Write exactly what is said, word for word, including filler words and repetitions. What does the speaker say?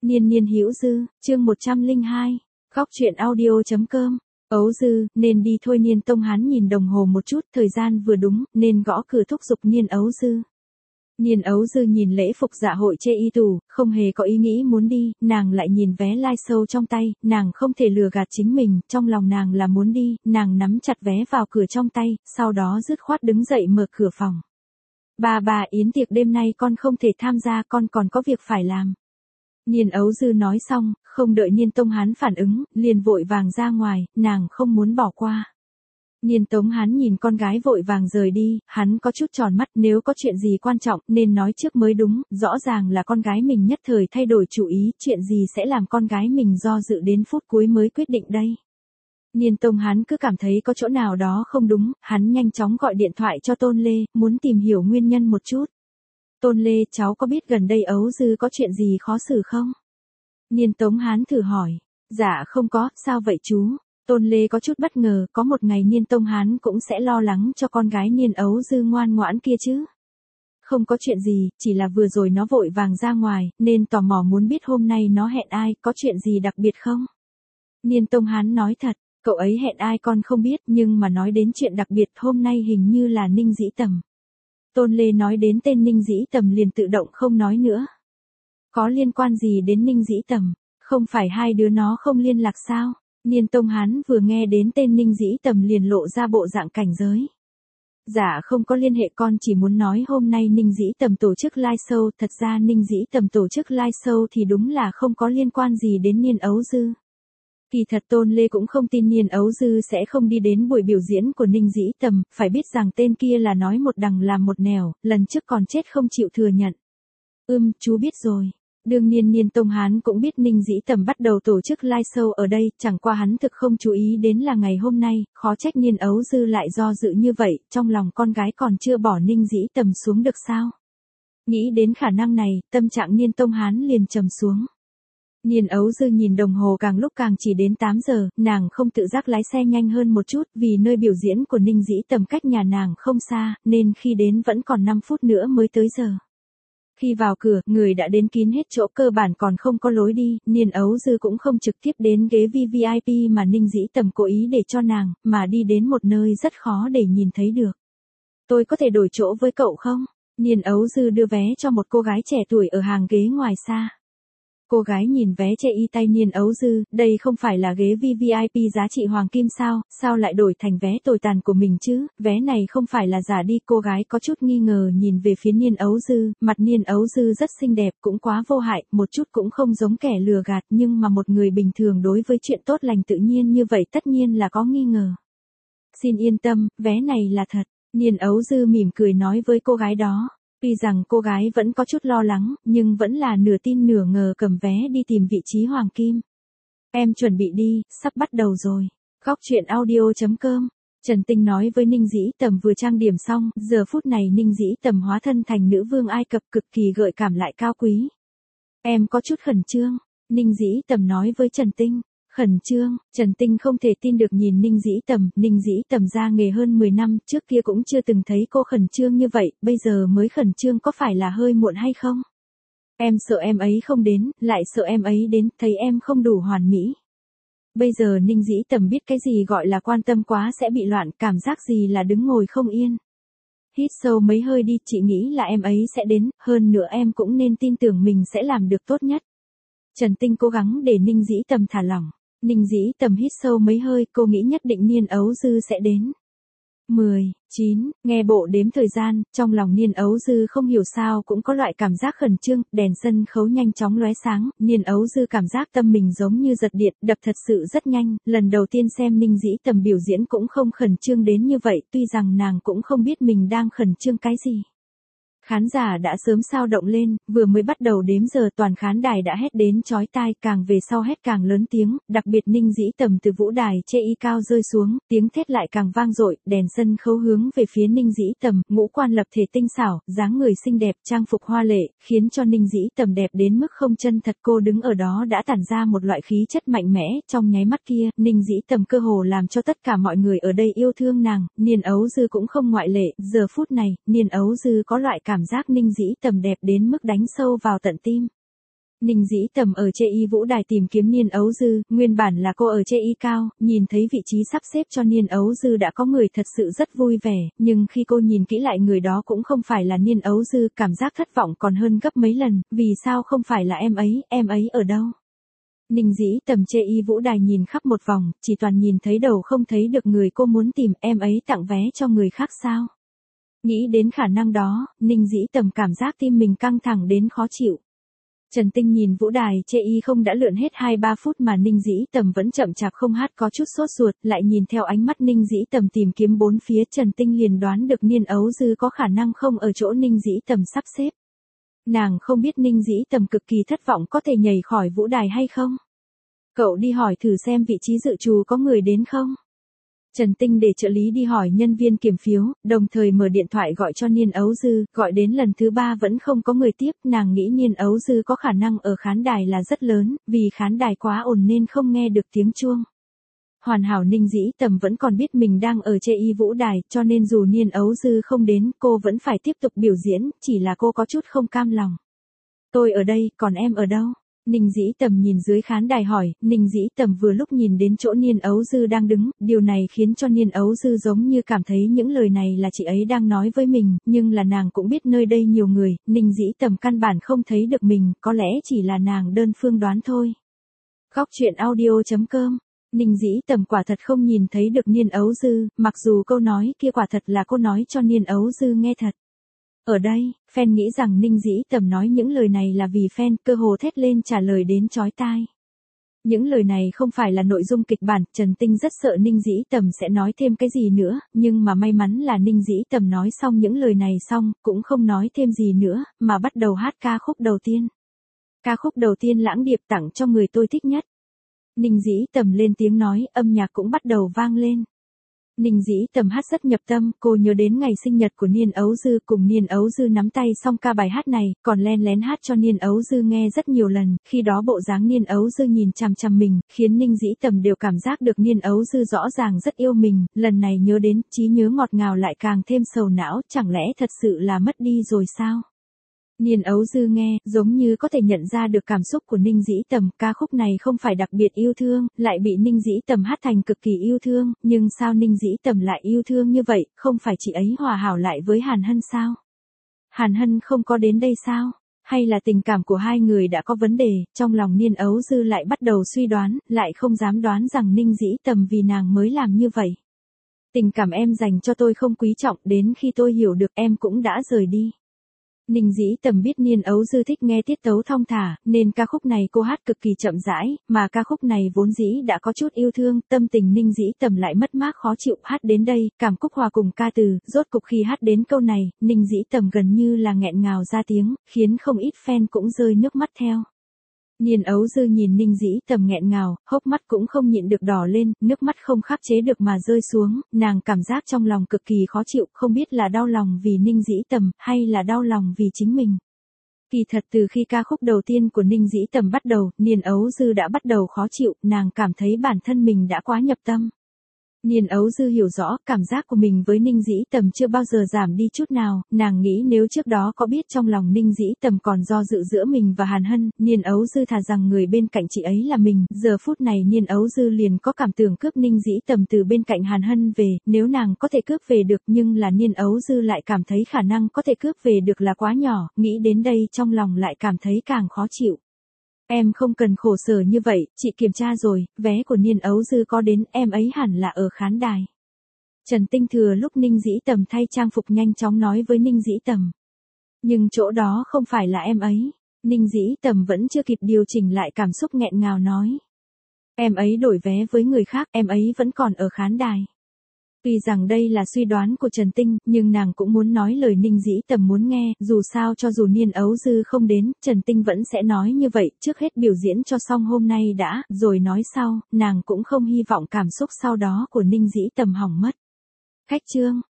Niên niên hữu dư, chương một trăm lẻ hai, góc truyện audio.com. Ấu Dư, nên đi thôi. Niên Tông Hán nhìn đồng hồ một chút, thời gian vừa đúng, nên gõ cửa thúc giục Niên Ấu Dư. Niên Ấu Dư nhìn lễ phục dạ hội chê y tủ, không hề có ý nghĩ muốn đi, nàng lại nhìn vé live show trong tay, nàng không thể lừa gạt chính mình, trong lòng nàng là muốn đi, nàng nắm chặt vé vào cửa trong tay, sau đó dứt khoát đứng dậy mở cửa phòng. Bà bà, yến tiệc đêm nay con không thể tham gia, con còn có việc phải làm. Niên Ấu Dư nói xong, không đợi Niên Tông Hán phản ứng, liền vội vàng ra ngoài, nàng không muốn bỏ qua. Niên Tông Hán nhìn con gái vội vàng rời đi, hắn có chút tròn mắt, nếu có chuyện gì quan trọng nên nói trước mới đúng, rõ ràng là con gái mình nhất thời thay đổi chủ ý, chuyện gì sẽ làm con gái mình do dự đến phút cuối mới quyết định đây. Niên Tông Hán cứ cảm thấy có chỗ nào đó không đúng, hắn nhanh chóng gọi điện thoại cho Tôn Lê, muốn tìm hiểu nguyên nhân một chút. Tôn Lê, cháu có biết gần đây Ấu Dư có chuyện gì khó xử không? Niên Tống Hán thử hỏi. Dạ không có, sao vậy chú? Tôn Lê có chút bất ngờ, có một ngày Niên Tông Hán cũng sẽ lo lắng cho con gái Niên Ấu Dư ngoan ngoãn kia chứ. Không có chuyện gì, chỉ là vừa rồi nó vội vàng ra ngoài, nên tò mò muốn biết hôm nay nó hẹn ai, có chuyện gì đặc biệt không? Niên Tông Hán nói thật, cậu ấy hẹn ai con không biết, nhưng mà nói đến chuyện đặc biệt hôm nay hình như là Ninh Dĩ Tầm. Tôn Lê nói đến tên Ninh Dĩ Tầm liền tự động không nói nữa. Có liên quan gì đến Ninh Dĩ Tầm? Không phải hai đứa nó không liên lạc sao? Niên Tông Hán vừa nghe đến tên Ninh Dĩ Tầm liền lộ ra bộ dạng cảnh giới. Dạ không có liên hệ, con chỉ muốn nói hôm nay Ninh Dĩ Tầm tổ chức live show, thật ra Ninh Dĩ Tầm tổ chức live show thì đúng là không có liên quan gì đến Niên Ấu Dư. Kỳ thật Tôn Lê cũng không tin Niên Ấu Dư sẽ không đi đến buổi biểu diễn của Ninh Dĩ Tầm, phải biết rằng tên kia là nói một đằng làm một nẻo, lần trước còn chết không chịu thừa nhận. Ừm, chú biết rồi. Đương nhiên Niên Tông Hán cũng biết Ninh Dĩ Tầm bắt đầu tổ chức live show ở đây, chẳng qua hắn thực không chú ý đến là ngày hôm nay, khó trách Niên Ấu Dư lại do dự như vậy, trong lòng con gái còn chưa bỏ Ninh Dĩ Tầm xuống được sao. Nghĩ đến khả năng này, tâm trạng Niên Tông Hán liền trầm xuống. Niên Ấu Dư nhìn đồng hồ càng lúc càng chỉ đến tám giờ, nàng không tự giác lái xe nhanh hơn một chút vì nơi biểu diễn của Ninh Dĩ Tầm cách nhà nàng không xa, nên khi đến vẫn còn năm phút nữa mới tới giờ. Khi vào cửa, người đã đến kín hết chỗ, cơ bản còn không có lối đi, Niên Ấu Dư cũng không trực tiếp đến ghế vi vi ai pi mà Ninh Dĩ Tầm cố ý để cho nàng, mà đi đến một nơi rất khó để nhìn thấy được. Tôi có thể đổi chỗ với cậu không? Niên Ấu Dư đưa vé cho một cô gái trẻ tuổi ở hàng ghế ngoài xa. Cô gái nhìn vé che y tay Niên Ấu Dư, đây không phải là ghế vi vi ai pi giá trị hoàng kim sao, sao lại đổi thành vé tồi tàn của mình chứ, vé này không phải là giả đi. Cô gái có chút nghi ngờ nhìn về phía Niên Ấu Dư, mặt Niên Ấu Dư rất xinh đẹp, cũng quá vô hại, một chút cũng không giống kẻ lừa gạt, nhưng mà một người bình thường đối với chuyện tốt lành tự nhiên như vậy tất nhiên là có nghi ngờ. Xin yên tâm, vé này là thật, Niên Ấu Dư mỉm cười nói với cô gái đó. Tuy rằng cô gái vẫn có chút lo lắng, nhưng vẫn là nửa tin nửa ngờ cầm vé đi tìm vị trí hoàng kim. Em chuẩn bị đi, sắp bắt đầu rồi. Góc truyện audio.com. Trần Tinh nói với Ninh Dĩ Tầm vừa trang điểm xong, giờ phút này Ninh Dĩ Tầm hóa thân thành nữ vương Ai Cập cực kỳ gợi cảm lại cao quý. Em có chút khẩn trương, Ninh Dĩ Tầm nói với Trần Tinh. Khẩn trương, Trần Tinh không thể tin được nhìn Ninh Dĩ Tầm, Ninh Dĩ Tầm ra nghề hơn mười năm, trước kia cũng chưa từng thấy cô khẩn trương như vậy, bây giờ mới khẩn trương có phải là hơi muộn hay không? Em sợ em ấy không đến, lại sợ em ấy đến, thấy em không đủ hoàn mỹ. Bây giờ Ninh Dĩ Tầm biết cái gì gọi là quan tâm quá sẽ bị loạn, cảm giác gì là đứng ngồi không yên. Hít sâu mấy hơi đi, chị nghĩ là em ấy sẽ đến, hơn nữa em cũng nên tin tưởng mình sẽ làm được tốt nhất. Trần Tinh cố gắng để Ninh Dĩ Tầm thả lỏng. Ninh Dĩ Tầm hít sâu mấy hơi, cô nghĩ nhất định Niên Ấu Dư sẽ đến. mười, chín, nghe bộ đếm thời gian, trong lòng Niên Ấu Dư không hiểu sao cũng có loại cảm giác khẩn trương, đèn sân khấu nhanh chóng lóe sáng, Niên Ấu Dư cảm giác tâm mình giống như giật điện, đập thật sự rất nhanh, lần đầu tiên xem Ninh Dĩ Tầm biểu diễn cũng không khẩn trương đến như vậy, tuy rằng nàng cũng không biết mình đang khẩn trương cái gì. Khán giả đã sớm sao động lên, vừa mới bắt đầu đếm giờ toàn khán đài đã hét đến chói tai, càng về sau hét càng lớn tiếng, đặc biệt Ninh Dĩ Tầm từ vũ đài chê y cao rơi xuống, tiếng thét lại càng vang dội, đèn sân khấu hướng về phía Ninh Dĩ Tầm, ngũ quan lập thể tinh xảo, dáng người xinh đẹp, trang phục hoa lệ, khiến cho Ninh Dĩ Tầm đẹp đến mức không chân thật, cô đứng ở đó đã tản ra một loại khí chất mạnh mẽ, trong nháy mắt kia, Ninh Dĩ Tầm cơ hồ làm cho tất cả mọi người ở đây yêu thương nàng, Niên Ấu Dư cũng không ngoại lệ, giờ phút này, Niên Ấu Dư có loại cảm Cảm giác Ninh Dĩ Tầm đẹp đến mức đánh sâu vào tận tim. Ninh Dĩ Tầm ở chê y vũ đài tìm kiếm Niên Ấu Dư, nguyên bản là cô ở chê y cao, nhìn thấy vị trí sắp xếp cho Niên Ấu Dư đã có người thật sự rất vui vẻ, nhưng khi cô nhìn kỹ lại người đó cũng không phải là Niên Ấu Dư, cảm giác thất vọng còn hơn gấp mấy lần, vì sao không phải là em ấy, em ấy ở đâu? Ninh Dĩ Tầm chê y vũ đài nhìn khắp một vòng, chỉ toàn nhìn thấy đầu không thấy được người cô muốn tìm, em ấy tặng vé cho người khác sao? Nghĩ đến khả năng đó, Ninh Dĩ Tầm cảm giác tim mình căng thẳng đến khó chịu. Trần Tinh nhìn vũ đài chê y không đã lượn hết hai ba phút mà Ninh Dĩ Tầm vẫn chậm chạp không hát có chút sốt ruột, lại nhìn theo ánh mắt Ninh Dĩ Tầm tìm kiếm bốn phía, Trần Tinh liền đoán được Niên Ấu Dư có khả năng không ở chỗ Ninh Dĩ Tầm sắp xếp. Nàng không biết Ninh Dĩ Tầm cực kỳ thất vọng có thể nhảy khỏi vũ đài hay không? Cậu đi hỏi thử xem vị trí dự trù có người đến không? Trần Tinh để trợ lý đi hỏi nhân viên kiểm phiếu, đồng thời mở điện thoại gọi cho Niên Ấu Dư, gọi đến lần thứ ba vẫn không có người tiếp, nàng nghĩ Niên Ấu Dư có khả năng ở khán đài là rất lớn, vì khán đài quá ồn nên không nghe được tiếng chuông. Hoàn hảo Ninh Dĩ Tầm vẫn còn biết mình đang ở chê y vũ đài, cho nên dù Niên Ấu Dư không đến, cô vẫn phải tiếp tục biểu diễn, chỉ là cô có chút không cam lòng. Tôi ở đây, còn em ở đâu? Ninh Dĩ Tầm nhìn dưới khán đài hỏi, Ninh Dĩ Tầm vừa lúc nhìn đến chỗ Niên Ấu Dư đang đứng, điều này khiến cho Niên Ấu Dư giống như cảm thấy những lời này là chị ấy đang nói với mình, nhưng là nàng cũng biết nơi đây nhiều người, Ninh Dĩ Tầm căn bản không thấy được mình, có lẽ chỉ là nàng đơn phương đoán thôi. Góc truyện audio chấm com. Ninh Dĩ Tầm quả thật không nhìn thấy được Niên Ấu Dư, mặc dù câu nói kia quả thật là cô nói cho Niên Ấu Dư nghe thật. Ở đây, fan nghĩ rằng Ninh Dĩ Tầm nói những lời này là vì fan, cơ hồ thét lên trả lời đến chói tai. Những lời này không phải là nội dung kịch bản, Trần Tinh rất sợ Ninh Dĩ Tầm sẽ nói thêm cái gì nữa, nhưng mà may mắn là Ninh Dĩ Tầm nói xong những lời này xong, cũng không nói thêm gì nữa, mà bắt đầu hát ca khúc đầu tiên. Ca khúc đầu tiên Lãng Điệp tặng cho người tôi thích nhất. Ninh Dĩ Tầm lên tiếng nói, âm nhạc cũng bắt đầu vang lên. Ninh Dĩ Tầm hát rất nhập tâm, cô nhớ đến ngày sinh nhật của Niên Ấu Dư, cùng Niên Ấu Dư nắm tay xong ca bài hát này, còn len lén hát cho Niên Ấu Dư nghe rất nhiều lần, khi đó bộ dáng Niên Ấu Dư nhìn chằm chằm mình, khiến Ninh Dĩ Tầm đều cảm giác được Niên Ấu Dư rõ ràng rất yêu mình, lần này nhớ đến, trí nhớ ngọt ngào lại càng thêm sầu não, chẳng lẽ thật sự là mất đi rồi sao? Niên Ấu Dư nghe, giống như có thể nhận ra được cảm xúc của Ninh Dĩ Tầm, ca khúc này không phải đặc biệt yêu thương, lại bị Ninh Dĩ Tầm hát thành cực kỳ yêu thương, nhưng sao Ninh Dĩ Tầm lại yêu thương như vậy, không phải chị ấy hòa hảo lại với Hàn Hân sao? Hàn Hân không có đến đây sao? Hay là tình cảm của hai người đã có vấn đề, trong lòng Niên Ấu Dư lại bắt đầu suy đoán, lại không dám đoán rằng Ninh Dĩ Tầm vì nàng mới làm như vậy. Tình cảm em dành cho tôi không quý trọng, đến khi tôi hiểu được em cũng đã rời đi. Ninh Dĩ Tầm biết Niên Ấu Dư thích nghe tiết tấu thong thả, nên ca khúc này cô hát cực kỳ chậm rãi, mà ca khúc này vốn dĩ đã có chút yêu thương, tâm tình Ninh Dĩ Tầm lại mất mát khó chịu, hát đến đây, cảm khúc hòa cùng ca từ, rốt cục khi hát đến câu này, Ninh Dĩ Tầm gần như là nghẹn ngào ra tiếng, khiến không ít fan cũng rơi nước mắt theo. Niên Ấu Dư nhìn Ninh Dĩ Tầm nghẹn ngào, hốc mắt cũng không nhịn được đỏ lên, nước mắt không khắc chế được mà rơi xuống, nàng cảm giác trong lòng cực kỳ khó chịu, không biết là đau lòng vì Ninh Dĩ Tầm, hay là đau lòng vì chính mình. Kỳ thật từ khi ca khúc đầu tiên của Ninh Dĩ Tầm bắt đầu, Niên Ấu Dư đã bắt đầu khó chịu, nàng cảm thấy bản thân mình đã quá nhập tâm. Niên Ấu Dư hiểu rõ, cảm giác của mình với Ninh Dĩ Tầm chưa bao giờ giảm đi chút nào, nàng nghĩ nếu trước đó có biết trong lòng Ninh Dĩ Tầm còn do dự giữa mình và Hàn Hân, Niên Ấu Dư thà rằng người bên cạnh chị ấy là mình, giờ phút này Niên Ấu Dư liền có cảm tưởng cướp Ninh Dĩ Tầm từ bên cạnh Hàn Hân về, nếu nàng có thể cướp về được nhưng là Niên Ấu Dư lại cảm thấy khả năng có thể cướp về được là quá nhỏ, nghĩ đến đây trong lòng lại cảm thấy càng khó chịu. Em không cần khổ sở như vậy, chị kiểm tra rồi, vé của Niên Ấu Dư có đến, em ấy hẳn là ở khán đài. Trần Tinh thừa lúc Ninh Dĩ Tầm thay trang phục nhanh chóng nói với Ninh Dĩ Tầm. Nhưng chỗ đó không phải là em ấy. Ninh Dĩ Tầm vẫn chưa kịp điều chỉnh lại cảm xúc nghẹn ngào nói. Em ấy đổi vé với người khác, em ấy vẫn còn ở khán đài. Tuy rằng đây là suy đoán của Trần Tinh, nhưng nàng cũng muốn nói lời Ninh Dĩ Tầm muốn nghe, dù sao cho dù Niên Ấu Dư không đến, Trần Tinh vẫn sẽ nói như vậy, trước hết biểu diễn cho xong hôm nay đã, rồi nói sau, nàng cũng không hy vọng cảm xúc sau đó của Ninh Dĩ Tầm hỏng mất. Khách chương